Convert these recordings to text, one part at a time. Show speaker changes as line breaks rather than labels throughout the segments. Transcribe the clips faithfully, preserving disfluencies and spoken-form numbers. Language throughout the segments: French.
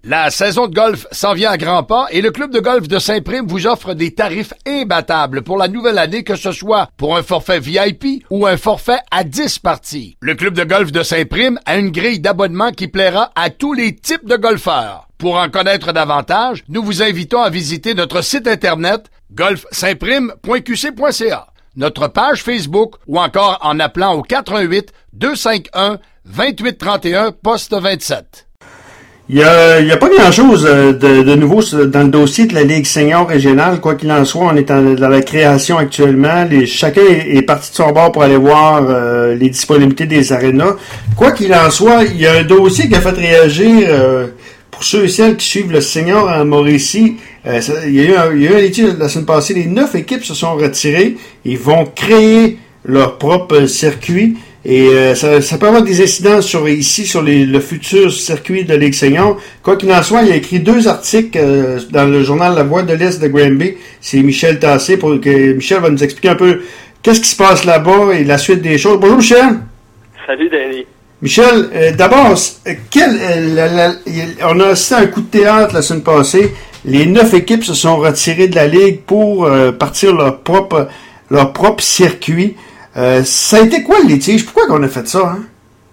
La saison de golf s'en vient à grands pas et le club de golf de Saint-Prime vous offre des tarifs imbattables pour la nouvelle année, que ce soit pour un forfait V I P ou un forfait à dix parties. Le club de golf de Saint-Prime a une grille d'abonnement qui plaira à tous les types de golfeurs. Pour en connaître davantage, nous vous invitons à visiter notre site internet golf saint prime point q c point c a, notre page Facebook ou encore en appelant au quatre un huit, deux cinq un, deux huit trois un, poste vingt-sept.
Il n'y a, il y a pas grand-chose de, de nouveau dans le dossier de la Ligue senior régionale. Quoi qu'il en soit, on est en, dans la création actuellement. Les, chacun est, est parti de son bord pour aller voir euh, les disponibilités des arénas. Quoi qu'il en soit, il y a un dossier qui a fait réagir euh, pour ceux et celles qui suivent le senior en Mauricie. Euh, ça, il, y a eu un, il y a eu un étude la semaine passée. Les neuf équipes se sont retirées. Ils vont créer leur propre circuit. Et euh, ça, ça peut avoir des incidences sur ici sur les, le futur circuit de Ligue senior. Quoi qu'il en soit, il a écrit deux articles euh, dans le journal La Voix de l'Est de Granby. C'est Michel Tassé pour que Michel va nous expliquer un peu qu'est-ce qui se passe là-bas et la suite des choses. Bonjour Michel.
Salut Danny.
Michel, euh, d'abord, quel, euh, la, la, on a assisté à un coup de théâtre la semaine passée. Les neuf équipes se sont retirées de la Ligue pour euh, partir leur propre leur propre circuit. Euh, ça a été quoi le litige? Pourquoi qu'on a fait ça, hein?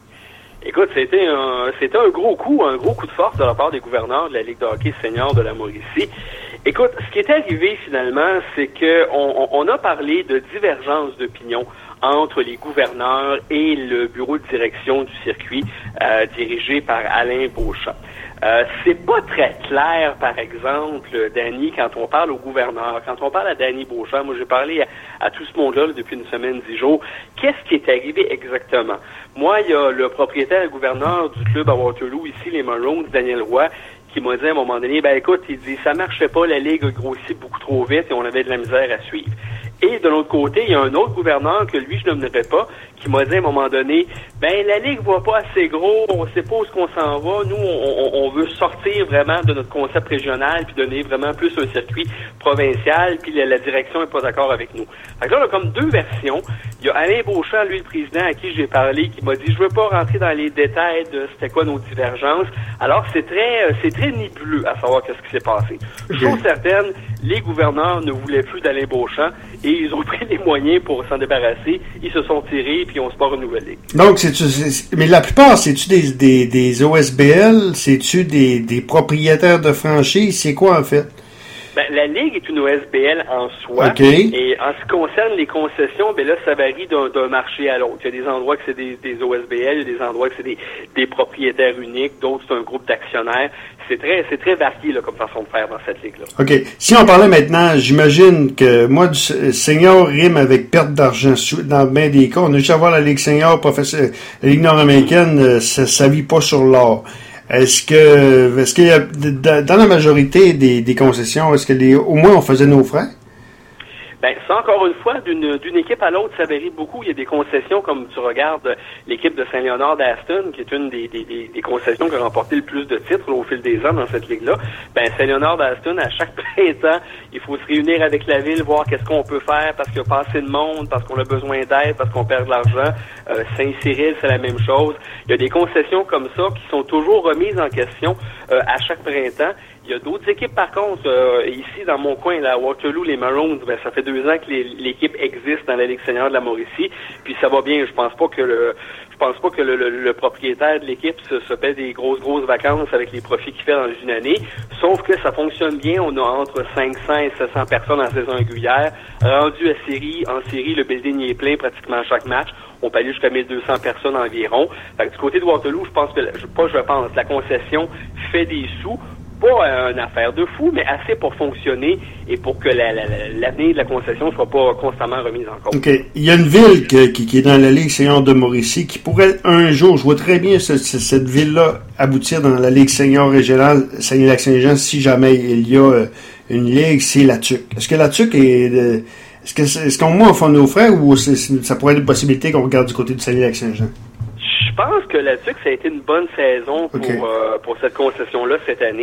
Écoute, c'était un, c'était un gros coup, un gros coup de force de la part des gouverneurs de la Ligue de hockey senior de la Mauricie. Écoute, ce qui est arrivé finalement, c'est que on, on a parlé de divergence d'opinion entre les gouverneurs et le bureau de direction du circuit euh, dirigé par Alain Beauchamp. Euh, c'est pas très clair, par exemple, Danny, quand on parle au gouverneur, quand on parle à Danny Beauchamp, moi j'ai parlé à, à tout ce monde-là là, depuis une semaine, dix jours, qu'est-ce qui est arrivé exactement? Moi, il y a le propriétaire et le gouverneur du club à Waterloo, ici, les Maroons, Daniel Roy, qui m'a dit à un moment donné, ben écoute, il dit, ça marchait pas, la Ligue a grossi beaucoup trop vite et on avait de la misère à suivre. Et de l'autre côté, il y a un autre gouverneur que lui, je ne nommerai pas, qui m'a dit à un moment donné, ben la Ligue voit pas assez gros, on sait pas où est-ce qu'on s'en va. Nous, on, on veut sortir vraiment de notre concept régional puis donner vraiment plus un circuit provincial, puis la, la direction est pas d'accord avec nous. Fait que là, on a comme deux versions. Il y a Alain Beauchamp, lui, le président à qui j'ai parlé, qui m'a dit, je veux pas rentrer dans les détails de c'était quoi nos divergences. Alors, c'est très, c'est très nébuleux à savoir qu'est-ce qui s'est passé. Chose certaine, les gouverneurs ne voulaient plus d'Alain Beauchamp et ils ont pris les moyens pour s'en débarrasser. Ils se sont tirés puis on se part une nouvelle ligue.
Donc, c'est-tu, c'est, mais la plupart, c'est-tu des, des, des O S B L? C'est-tu des, des propriétaires de franchise? C'est quoi, en fait?
Ben, la Ligue est une O S B L en soi.
Okay.
Et en ce qui concerne les concessions, ben là, ça varie d'un, d'un marché à l'autre. Il y a des endroits que c'est des, des O S B L, il y a des endroits que c'est des, des propriétaires uniques, d'autres c'est un groupe d'actionnaires. C'est très, c'est très varié là, comme façon de faire dans cette ligue-là.
OK. Si on parlait maintenant, j'imagine que moi, du senior rime avec perte d'argent dans bien des cas. On a juste à voir la Ligue senior, professeur, la Ligue nord-américaine, ça, ça vit pas sur l'or. Est-ce que, est-ce qu'il y a, dans la majorité des, des concessions, est-ce que les, au moins on faisait nos frais?
Ben, ça, encore une fois, d'une, d'une équipe à l'autre, ça varie beaucoup. Il y a des concessions, comme tu regardes l'équipe de Saint-Léonard d'Aston, qui est une des, des, des, des concessions qui a remporté le plus de titres là, au fil des ans dans cette ligue-là. Ben, Saint-Léonard d'Aston, à chaque printemps, il faut se réunir avec la ville, voir qu'est-ce qu'on peut faire parce qu'il y a pas assez de monde, parce qu'on a besoin d'aide, parce qu'on perd de l'argent. Euh, Saint-Cyril, c'est la même chose. Il y a des concessions comme ça qui sont toujours remises en question euh, à chaque printemps. Il y a d'autres équipes, par contre, euh, ici, dans mon coin, là, à Waterloo, les Maroons, ben, ça fait deux ans que les, l'équipe existe dans la Ligue senior de la Mauricie, puis ça va bien. Je pense pas que le, je pense pas que le, le, le propriétaire de l'équipe se, se paie des grosses, grosses vacances avec les profits qu'il fait dans une année. Sauf que ça fonctionne bien. On a entre cinq cents et sept cents personnes en saison régulière. Rendu à série, en série, le building est plein pratiquement à chaque match. On peut aller jusqu'à mille deux cents personnes environ. Fait que du côté de Waterloo, je pense que, je, pas je pense, la concession fait des sous. Pas une affaire de fou, mais assez pour fonctionner et pour que la, la, la, l'avenir de la concession ne soit pas constamment remise en cause.
OK. Il y a une ville que, qui, qui est dans la Ligue senior de Mauricie qui pourrait un jour, je vois très bien ce, ce, cette ville-là aboutir dans la Ligue senior régionale Saguenay-Lac-Saint-Jean si jamais il y a une ligue, c'est la T U C. Est-ce que la T U C est... Euh, est-ce, que, est-ce qu'on moins on fait nos frais ou c'est, ça pourrait être une possibilité qu'on regarde du côté du Saguenay-Lac-Saint-Jean?
Je pense que la T U C, ça a été une bonne saison pour
okay.
euh, pour cette concession-là cette année.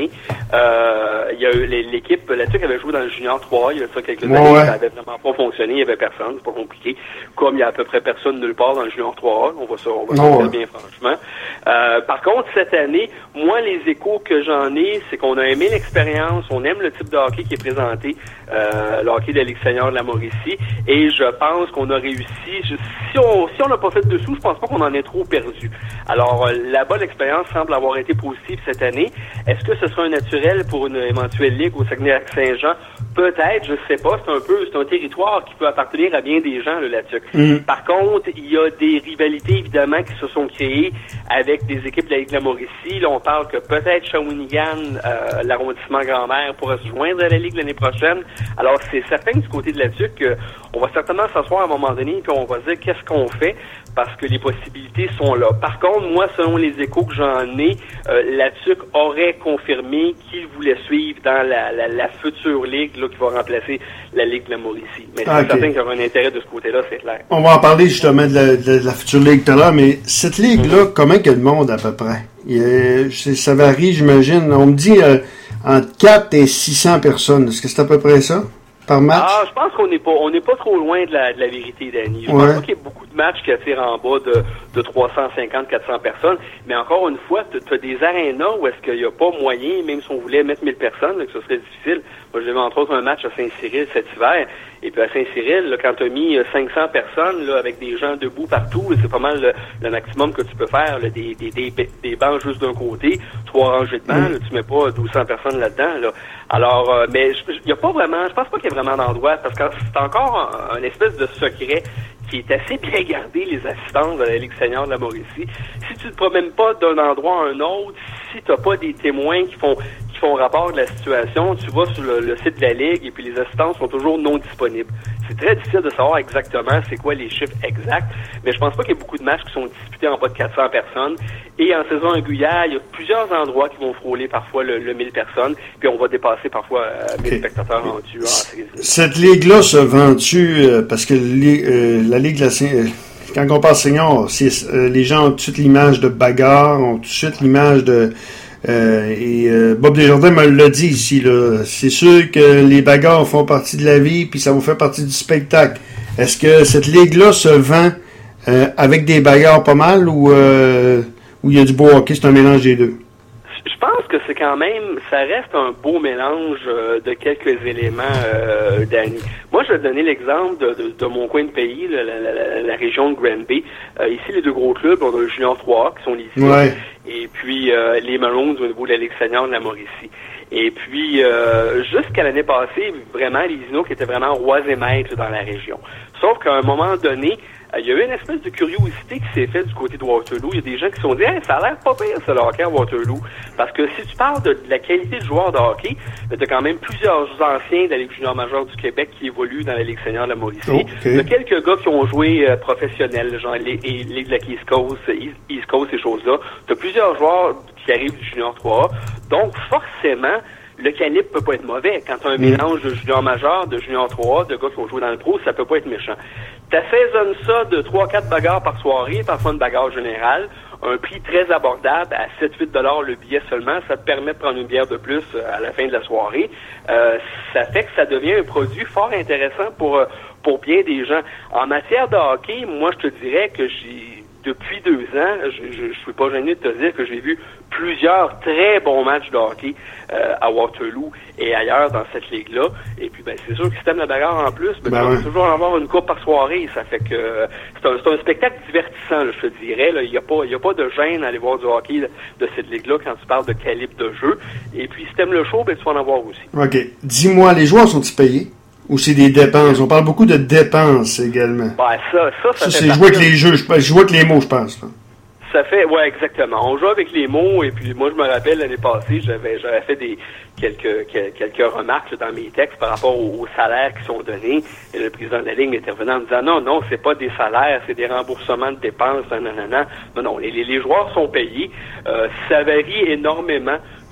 Euh, il y a eu l'équipe, la T U C avait joué dans le Junior trois, il y a ça quelques
ouais,
années,
ouais.
ça avait vraiment pas fonctionné, il y avait personne, c'est pas compliqué. Comme il y a à peu près personne nulle part dans le Junior trois A, on va ça, on va se dire bien franchement. Euh, par contre, cette année, moi, les échos que j'en ai, c'est qu'on a aimé l'expérience, on aime le type de hockey qui est présenté, euh, le hockey de la Ligue senior de la Mauricie, et je pense qu'on a réussi. Je, si on si on n'a pas fait de dessous, je pense pas qu'on en ait trop perdu. Alors, euh, là-bas, l'expérience semble avoir été positive cette année. Est-ce que ce sera un naturel pour une éventuelle ligue au Saguenay-Lac-Saint-Jean? Peut-être, je sais pas. C'est un peu, c'est un territoire qui peut appartenir à bien des gens, le là-dessus. Mm. Par contre, il y a des rivalités, évidemment, qui se sont créées avec des équipes de la Ligue de la Mauricie. Là, on parle que peut-être Shawinigan, euh, l'arrondissement Grand-Mère, pourra se joindre à la Ligue l'année prochaine. Alors, c'est certain du côté de la T U C qu'on va certainement s'asseoir à un moment donné puis on va dire qu'est-ce qu'on fait parce que les possibilités sont là. Par contre, moi, selon les échos que j'en ai, euh, la T U C aurait confirmé qu'il voulait suivre dans la, la, la future Ligue là, qui va remplacer la Ligue de la Mauricie. Mais c'est okay. certain qu'il y aura un intérêt de ce côté-là, c'est clair.
On va en parler justement de la, de la future Ligue tout à l'heure, mais cette Ligue-là, mm-hmm. comment il y a de monde à peu près? Il y a, ça varie, j'imagine. On me dit euh, entre quatre et six cents personnes. Est-ce que c'est à peu près ça? Par match?
Ah, je pense qu'on n'est pas, on n'est pas trop loin de la, de la vérité, Danny. Je ouais. pense pas qu'il y ait beaucoup de matchs qui attirent en bas de, de trois cent cinquante à quatre cents personnes. Mais encore une fois, tu as des arénas où est-ce qu'il n'y a pas moyen, même si on voulait mettre mille personnes, là, que ce serait difficile. Moi, j'ai vu entre autres un match à Saint-Cyril cet hiver. Et puis à Saint-Cyril, là, quand tu as mis cinq cents personnes, là, avec des gens debout partout, c'est pas mal le, le maximum que tu peux faire, là, des, des, des, des bancs juste d'un côté, trois rangées de bancs, mm. là, tu mets pas douze cents personnes là-dedans, là. Alors, euh, mais il y a pas vraiment, je pense pas qu'il y ait vraiment d'endroit, parce que c'est encore un, un espèce de secret qui est assez bien gardé, les assistances de la Ligue senior de la Mauricie. Si tu te promènes pas d'un endroit à un autre, si t'as pas des témoins qui font qui font rapport de la situation, tu vas sur le, le site de la Ligue et puis les assistances sont toujours non disponibles. C'est très difficile de savoir exactement c'est quoi les chiffres exacts, mais je pense pas qu'il y ait beaucoup de matchs qui sont disputés en bas de quatre cents personnes. Et en saison régulière, il y a plusieurs endroits qui vont frôler parfois le, le mille personnes, puis on va dépasser parfois euh, mille okay. spectateurs rendus.
Cette ligue-là se vend-tu euh, parce que euh, la Ligue de la euh, quand on parle senior, c'est, euh, les gens ont tout de suite l'image de bagarre, ont tout de suite l'image de Euh, et euh, Bob Desjardins me l'a dit ici, là. C'est sûr que les bagarres font partie de la vie, puis ça vous fait partie du spectacle. Est-ce que cette ligue-là se vend euh, avec des bagarres pas mal ou euh, où il y a du beau hockey, c'est un mélange des deux?
Je pense que c'est quand même, ça reste un beau mélange euh, de quelques éléments, euh, Danny. Moi, je vais te donner l'exemple de, de, de mon coin de pays, la, la, la, la région de Granby. Euh, ici, les deux gros clubs, on a le Junior trois A, qui sont ici,
ouais.
et puis euh, les Maroons au niveau de la Ligue senior de la Mauricie. Et puis, euh, jusqu'à l'année passée, vraiment, les Inuits étaient vraiment rois et maîtres dans la région. Sauf qu'à un moment donné, il y a eu une espèce de curiosité qui s'est faite du côté de Waterloo. Il y a des gens qui se sont dit hey, « ça a l'air pas pire, ça, le hockey à Waterloo. » Parce que si tu parles de, de la qualité de joueur de hockey, tu as quand même plusieurs anciens de la Ligue junior majeure du Québec qui évoluent dans la Ligue senior de la Mauricie.
Okay.
Il y a quelques gars qui ont joué euh, professionnels, genre les, les, les de la East Coast, East, East Coast, ces choses-là. Tu as plusieurs joueurs qui arrivent du Junior trois A. Donc, forcément, le calibre peut pas être mauvais. Quand tu as un mmh. mélange de junior majeur, de junior trois A, de gars qui ont joué dans le pro, ça peut pas être méchant. T'assaisonnes ça de trois à quatre bagarres par soirée, parfois une bagarre générale, un prix très abordable, à sept à huit dollars le billet seulement, ça te permet de prendre une bière de plus à la fin de la soirée. Euh, ça fait que ça devient un produit fort intéressant pour, pour bien des gens. En matière de hockey, moi, je te dirais que j'ai depuis deux ans, je, je, je suis pas gêné de te dire que j'ai vu plusieurs très bons matchs de hockey euh, à Waterloo et ailleurs dans cette ligue-là. Et puis, ben, c'est sûr que si t'aimes la bagarre en plus, ben, ben tu vas ouais. toujours en avoir une coupe par soirée. Ça fait que euh, c'est, un, c'est un spectacle divertissant, là, je te dirais. Il n'y a pas, il y a pas de gêne à aller voir du hockey de, de cette ligue-là quand tu parles de calibre de jeu. Et puis, si t'aimes le show, ben, tu vas en avoir aussi.
OK. Dis-moi, les joueurs sont-ils payés? Ou c'est des dépenses? On parle beaucoup de dépenses également.
Ben, ça, ça, ça,
ça c'est jouer avec les jeux, je joue avec les mots, je pense. Là.
Ça fait, ouais, exactement. On joue avec les mots, et puis moi, je me rappelle, l'année passée, j'avais, j'avais fait des, quelques, quelques remarques là, dans mes textes par rapport aux, aux salaires qui sont donnés. Et le président de la Ligue m'intervenait en me disant, non, non, c'est pas des salaires, c'est des remboursements de dépenses, non, non, non. Non, non, les, les joueurs sont payés. Euh, ça varie énormément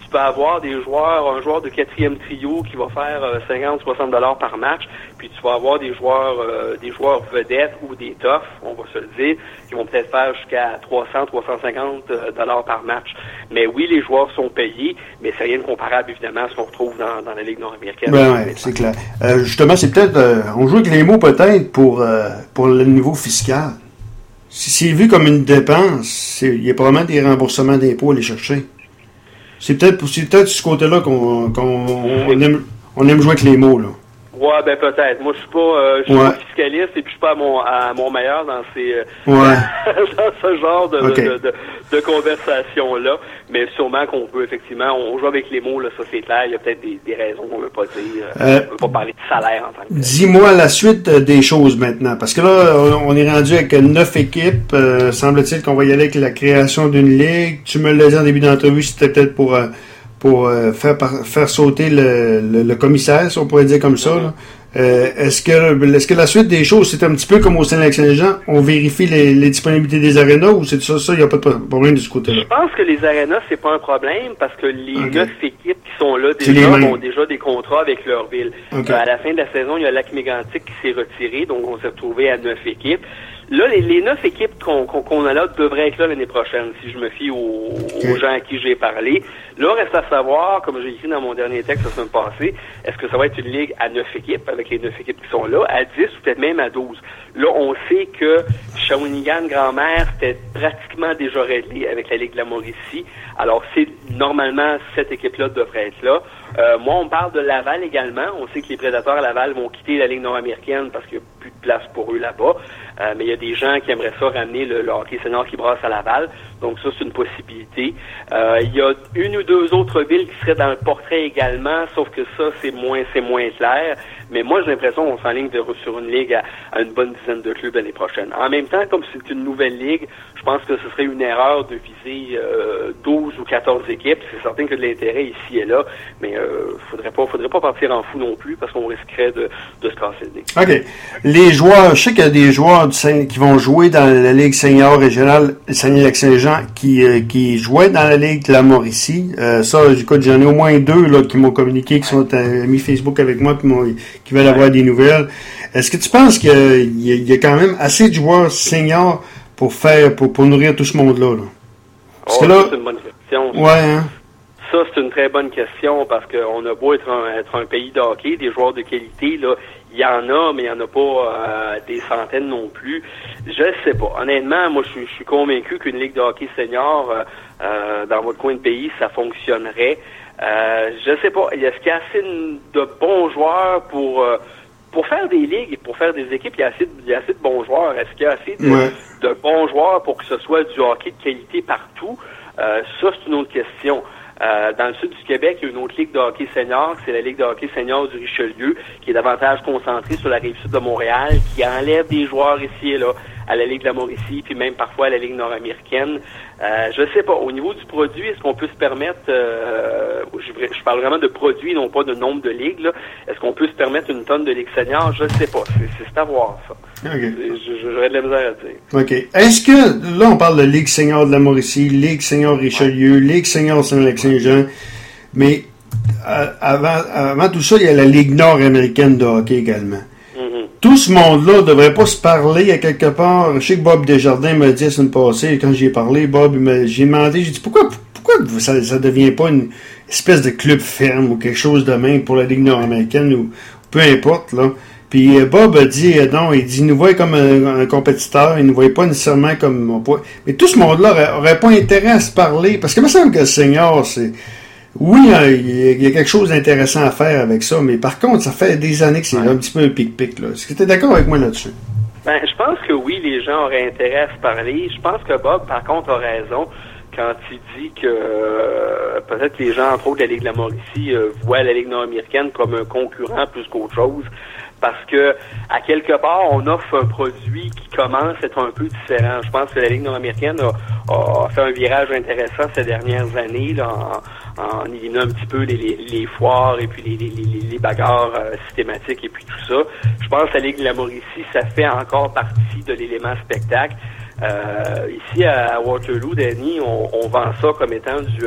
tu peux avoir des joueurs, un joueur de quatrième trio qui va faire euh, cinquante à soixante dollars par match, puis tu vas avoir des joueurs euh, des joueurs vedettes ou des toughs, on va se le dire, qui vont peut-être faire jusqu'à trois cents à trois cent cinquante dollars par match. Mais oui, les joueurs sont payés, mais c'est rien de comparable, évidemment, à ce qu'on retrouve dans, dans la Ligue nord-américaine.
Ben ouais, c'est clair. Euh, justement, c'est peut-être... Euh, on joue avec les mots peut-être pour, euh, pour le niveau fiscal. Si c'est vu comme une dépense, il y a probablement des remboursements d'impôts à aller chercher. C'est peut-être c'est peut-être ce côté-là qu'on, qu'on on aime, on aime jouer avec les mots, là.
Ouais, ben peut-être. Moi, je suis pas, euh, je suis
ouais.
pas fiscaliste et puis je suis pas à mon, à mon meilleur dans ces, euh,
ouais.
dans ce genre de,
okay.
de, de, de conversation-là. Mais sûrement qu'on peut, effectivement, on joue avec les mots, là, ça c'est clair. Il y a peut-être des, des raisons qu'on veut pas dire. Euh, on veut pas parler de salaire en tant que tel.
Dis-moi la suite des choses maintenant. Parce que là, on est rendu avec neuf équipes. Euh, semble-t-il qu'on va y aller avec la création d'une ligue. Tu me l'as dit en début d'entrevue, c'était peut-être pour... Euh, pour euh, faire par, faire sauter le, le, le commissaire, si on pourrait dire comme ça. Là. Euh, est-ce que est-ce que la suite des choses, c'est un petit peu comme au Saint-Lac-Saint-Jean, on vérifie les, les disponibilités des arénas ou c'est ça, ça, il n'y a pas de problème de ce côté-là?
Je pense que les arénas, c'est pas un problème parce que les
okay.
neuf équipes qui sont là déjà ont déjà des contrats avec leur ville.
Okay.
Euh, à la fin de la saison, il y a Lac-Mégantic qui s'est retiré, donc on s'est retrouvé à neuf équipes. Là, les, les neuf équipes qu'on, qu'on, qu'on a là devraient être là l'année prochaine, si je me fie aux,
okay.
aux gens à qui j'ai parlé. Là, reste à savoir, comme j'ai écrit dans mon dernier texte la semaine passée, est-ce que ça va être une ligue à neuf équipes, avec les neuf équipes qui sont là, à dix ou peut-être même à douze. Là, on sait que Shawinigan-Grand-Mère, c'était pratiquement déjà réglé avec la Ligue de la Mauricie. Alors, c'est normalement, cette équipe-là devrait être là. Euh, moi, on parle de Laval également. On sait que les Prédateurs à Laval vont quitter la Ligue nord-américaine parce qu'il n'y a plus de place pour eux là-bas. Euh, mais il y a des gens qui aimeraient ça ramener le, le hockey senior qui brasse à Laval. Donc ça, c'est une possibilité. Euh, il y a une ou deux autres villes qui seraient dans le portrait également, sauf que ça, c'est moins c'est moins clair. Mais moi, j'ai l'impression qu'on s'enligne de, sur une ligue à, à une bonne dizaine de clubs l'année prochaine. En même temps, comme c'est une nouvelle ligue, je pense que ce serait une erreur de viser euh, douze ou quatorze équipes. C'est certain que de l'intérêt ici et là, mais euh, faudrait pas faudrait pas partir en fou non plus parce qu'on risquerait de, de se casser le nez.
OK. Les joueurs, je sais qu'il y a des joueurs du Saint, qui vont jouer dans la Ligue senior régionale Saguenay-Lac-Saint-Jean qui, euh, qui jouaient dans la Ligue de la Mauricie. Euh, ça, écoute, j'en ai au moins deux là, qui m'ont communiqué, qui sont amis Facebook avec moi, puis m'ont qui veulent avoir des nouvelles. Est-ce que tu penses qu'il y a, il y a quand même assez de joueurs seniors pour faire, pour, pour nourrir tout ce monde-là, là? Parce
oh,
que là,
c'est une bonne question.
Ouais, hein?
Ça, c'est une très bonne question parce qu'on a beau être un, être un pays de hockey, des joueurs de qualité, là, il y en a, mais il n'y en a pas euh, des centaines non plus. Je sais pas. Honnêtement, moi, je suis, je suis convaincu qu'une ligue de hockey senior euh, euh, dans votre coin de pays, ça fonctionnerait. Euh, je sais pas. Est-ce qu'il y a assez de bons joueurs pour euh, pour faire des ligues et pour faire des équipes? Il y a assez de, il y a assez de bons joueurs. Est-ce qu'il y a assez de,
ouais.
de bons joueurs pour que ce soit du hockey de qualité partout? Euh, ça, c'est une autre question. Euh, dans le sud du Québec, il y a une autre ligue de hockey senior, c'est la Ligue de hockey senior du Richelieu, qui est davantage concentrée sur la rive sud de Montréal, qui enlève des joueurs ici et là à la Ligue de la Mauricie, puis même parfois à la Ligue nord-américaine. Euh, je sais pas. Au niveau du produit, est-ce qu'on peut se permettre, euh, je, je parle vraiment de produit, non pas de nombre de ligues, là. Est-ce qu'on peut se permettre une tonne de ligues seniors? Je sais pas. C'est, c'est à voir, ça.
Okay.
J'aurais de la misère à dire.
OK. Est-ce que, là, on parle de Ligue senior de la Mauricie, Ligue senior Richelieu, Ligue senior Saint-Lac-Saint-Jean, mais euh, avant, avant tout ça, il y a la Ligue nord-américaine de hockey également. Tout ce monde-là ne devrait pas se parler à quelque part. Je sais que Bob Desjardins m'a dit la semaine passée, quand j'y ai parlé, Bob, il m'a, j'ai demandé, j'ai dit, pourquoi, pourquoi ça ne devient pas une espèce de club ferme ou quelque chose de même pour la Ligue nord-américaine ou peu importe, là. Puis Bob a dit, non, il dit, il nous voit comme un, un compétiteur, il ne nous voit pas nécessairement comme mon poids. Mais tout ce monde-là aurait, aurait pas intérêt à se parler, parce que il me semble que le senior, c'est... Oui, il y a quelque chose d'intéressant à faire avec ça, mais par contre, ça fait des années que c'est ouais. un petit peu un pic-pic, là. Est-ce que tu es d'accord avec moi là-dessus?
Ben, je pense que oui, les gens auraient intérêt à se parler. Je pense que Bob, par contre, a raison quand il dit que euh, peut-être les gens, entre autres, de la Ligue de la Mauricie, euh, voient la Ligue nord-américaine comme un concurrent plus qu'autre chose. Parce que, à quelque part, on offre un produit qui commence à être un peu différent. Je pense que la Ligue nord-américaine a, a fait un virage intéressant ces dernières années, là, en, en éliminant un petit peu les, les, les foires et puis les, les, les, les bagarres euh, systématiques et puis tout ça. Je pense que la Ligue de la Mauricie, ça fait encore partie de l'élément spectacle. Euh, ici à Waterloo, Danny, on, on vend ça comme étant du,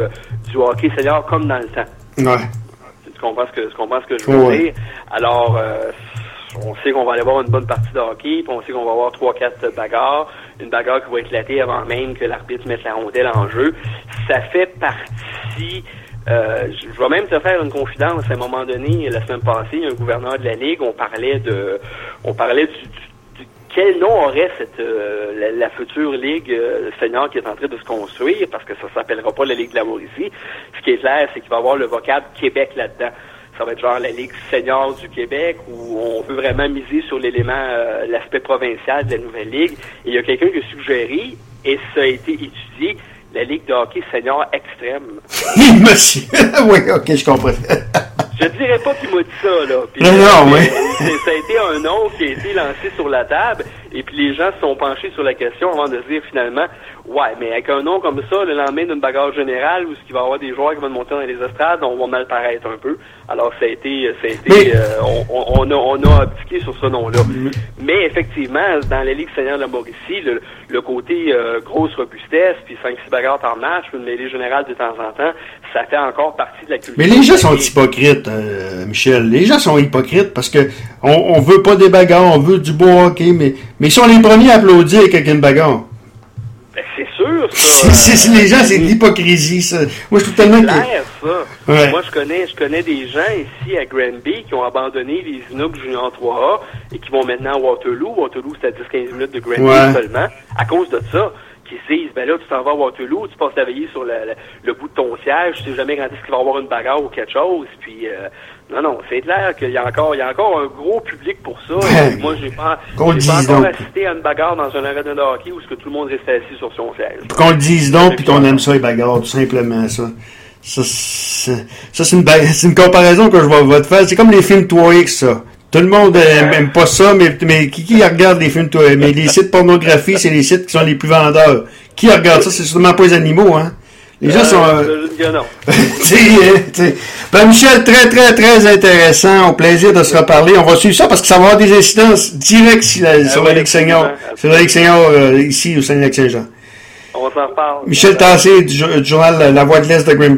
du hockey senior comme dans le temps.
Ouais.
Tu comprends ce que, tu comprends ce que je veux
ouais.
dire? Alors, euh, on sait qu'on va aller voir une bonne partie de hockey, puis on sait qu'on va avoir trois quatre bagarres, une bagarre qui va éclater avant même que l'arbitre mette la rondelle en jeu. Ça fait partie... Euh, je, je vais même te faire une confidence. À un moment donné, la semaine passée, il y a un gouverneur de la Ligue, on parlait de... On parlait du... du, du quel nom aurait cette euh, la, la future Ligue euh, senior qui est en train de se construire, parce que ça s'appellera pas la Ligue de la Mauricie. Ce qui est clair, c'est qu'il va y avoir le vocable Québec là-dedans. Ça va être genre la Ligue senior du Québec, où on veut vraiment miser sur l'élément, euh, l'aspect provincial de la nouvelle Ligue. Et il y a quelqu'un qui a suggéré, et ça a été étudié, la Ligue de hockey senior extrême.
Monsieur! Oui, ok, je comprends.
Je dirais pas qu'il m'a dit ça, là. Puis,
non, non,
euh,
oui.
Ça a été un nom qui a été lancé sur la table, et puis les gens se sont penchés sur la question avant de se dire finalement, ouais, mais avec un nom comme ça, le lendemain d'une bagarre générale, où il va y avoir des joueurs qui vont monter dans les estrades, on va mal paraître un peu. Alors ça a été, ça a été,
mais...
euh, on, on a, on a abdiqué sur ce nom-là. Mm-hmm. Mais effectivement, dans la Ligue senior de la Mauricie, le, le côté euh, grosse robustesse, puis cinq six bagarres par match, une mêlée générale de temps en temps, ça fait encore partie de la culture.
Mais les gens sont hypocrites, euh, Michel. Les gens sont hypocrites parce que on, on veut pas des bagarres, on veut du beau hockey, mais, mais ils sont les premiers à applaudir avec une bagarre.
Ben, c'est sûr, ça.
c'est, c'est, les gens, c'est de l'hypocrisie, ça. Moi, je trouve tellement
c'est clair,
que...
ça.
Ouais.
Moi, je connais, je connais des gens ici à Granby qui ont abandonné les Inuks Junior trois A et qui vont maintenant à Waterloo. Waterloo, c'est à dix quinze minutes de Granby ouais. seulement. À cause de ça, qui se disent, ben là, tu t'en vas à Waterloo, tu passes la veillée sur la, la, le bout de ton siège, tu sais jamais quand est-ce qu'il va y avoir une bagarre ou quelque chose, puis euh, non, non, c'est clair qu'il y a encore, il y a encore un gros public pour ça.
Ouais.
Et moi, j'ai pas,
qu'on
j'ai pas encore
donc.
assisté à une bagarre dans un arène de hockey où ce que tout le monde reste assis sur son siège.
Qu'on le dise donc, puis qu'on aime ça, les bagarres, tout simplement, ça. Ça, c'est, ça, c'est, une, c'est une comparaison que je vais, vais te faire. C'est comme les films trois X, ça. Tout le monde aime, aime pas ça, mais, mais qui, qui regarde les films trois X? Mais les sites pornographie, c'est les sites qui sont les plus vendeurs. Qui regarde ça? C'est sûrement pas les animaux, hein? Les gens euh, sont...
Euh, non.
t'sais, t'sais. Ben, Michel, très, très, très intéressant. Au plaisir de se reparler. On va suivre ça parce que ça va avoir des incidences directes sur la, ah, sur oui, la Ligue senior, sur la Ligue senior euh, ici au Saguenay-Lac-Saint-Jean.
On s'en reparle.
Michel Tassé du, du journal La Voix de l'Est de Grimby.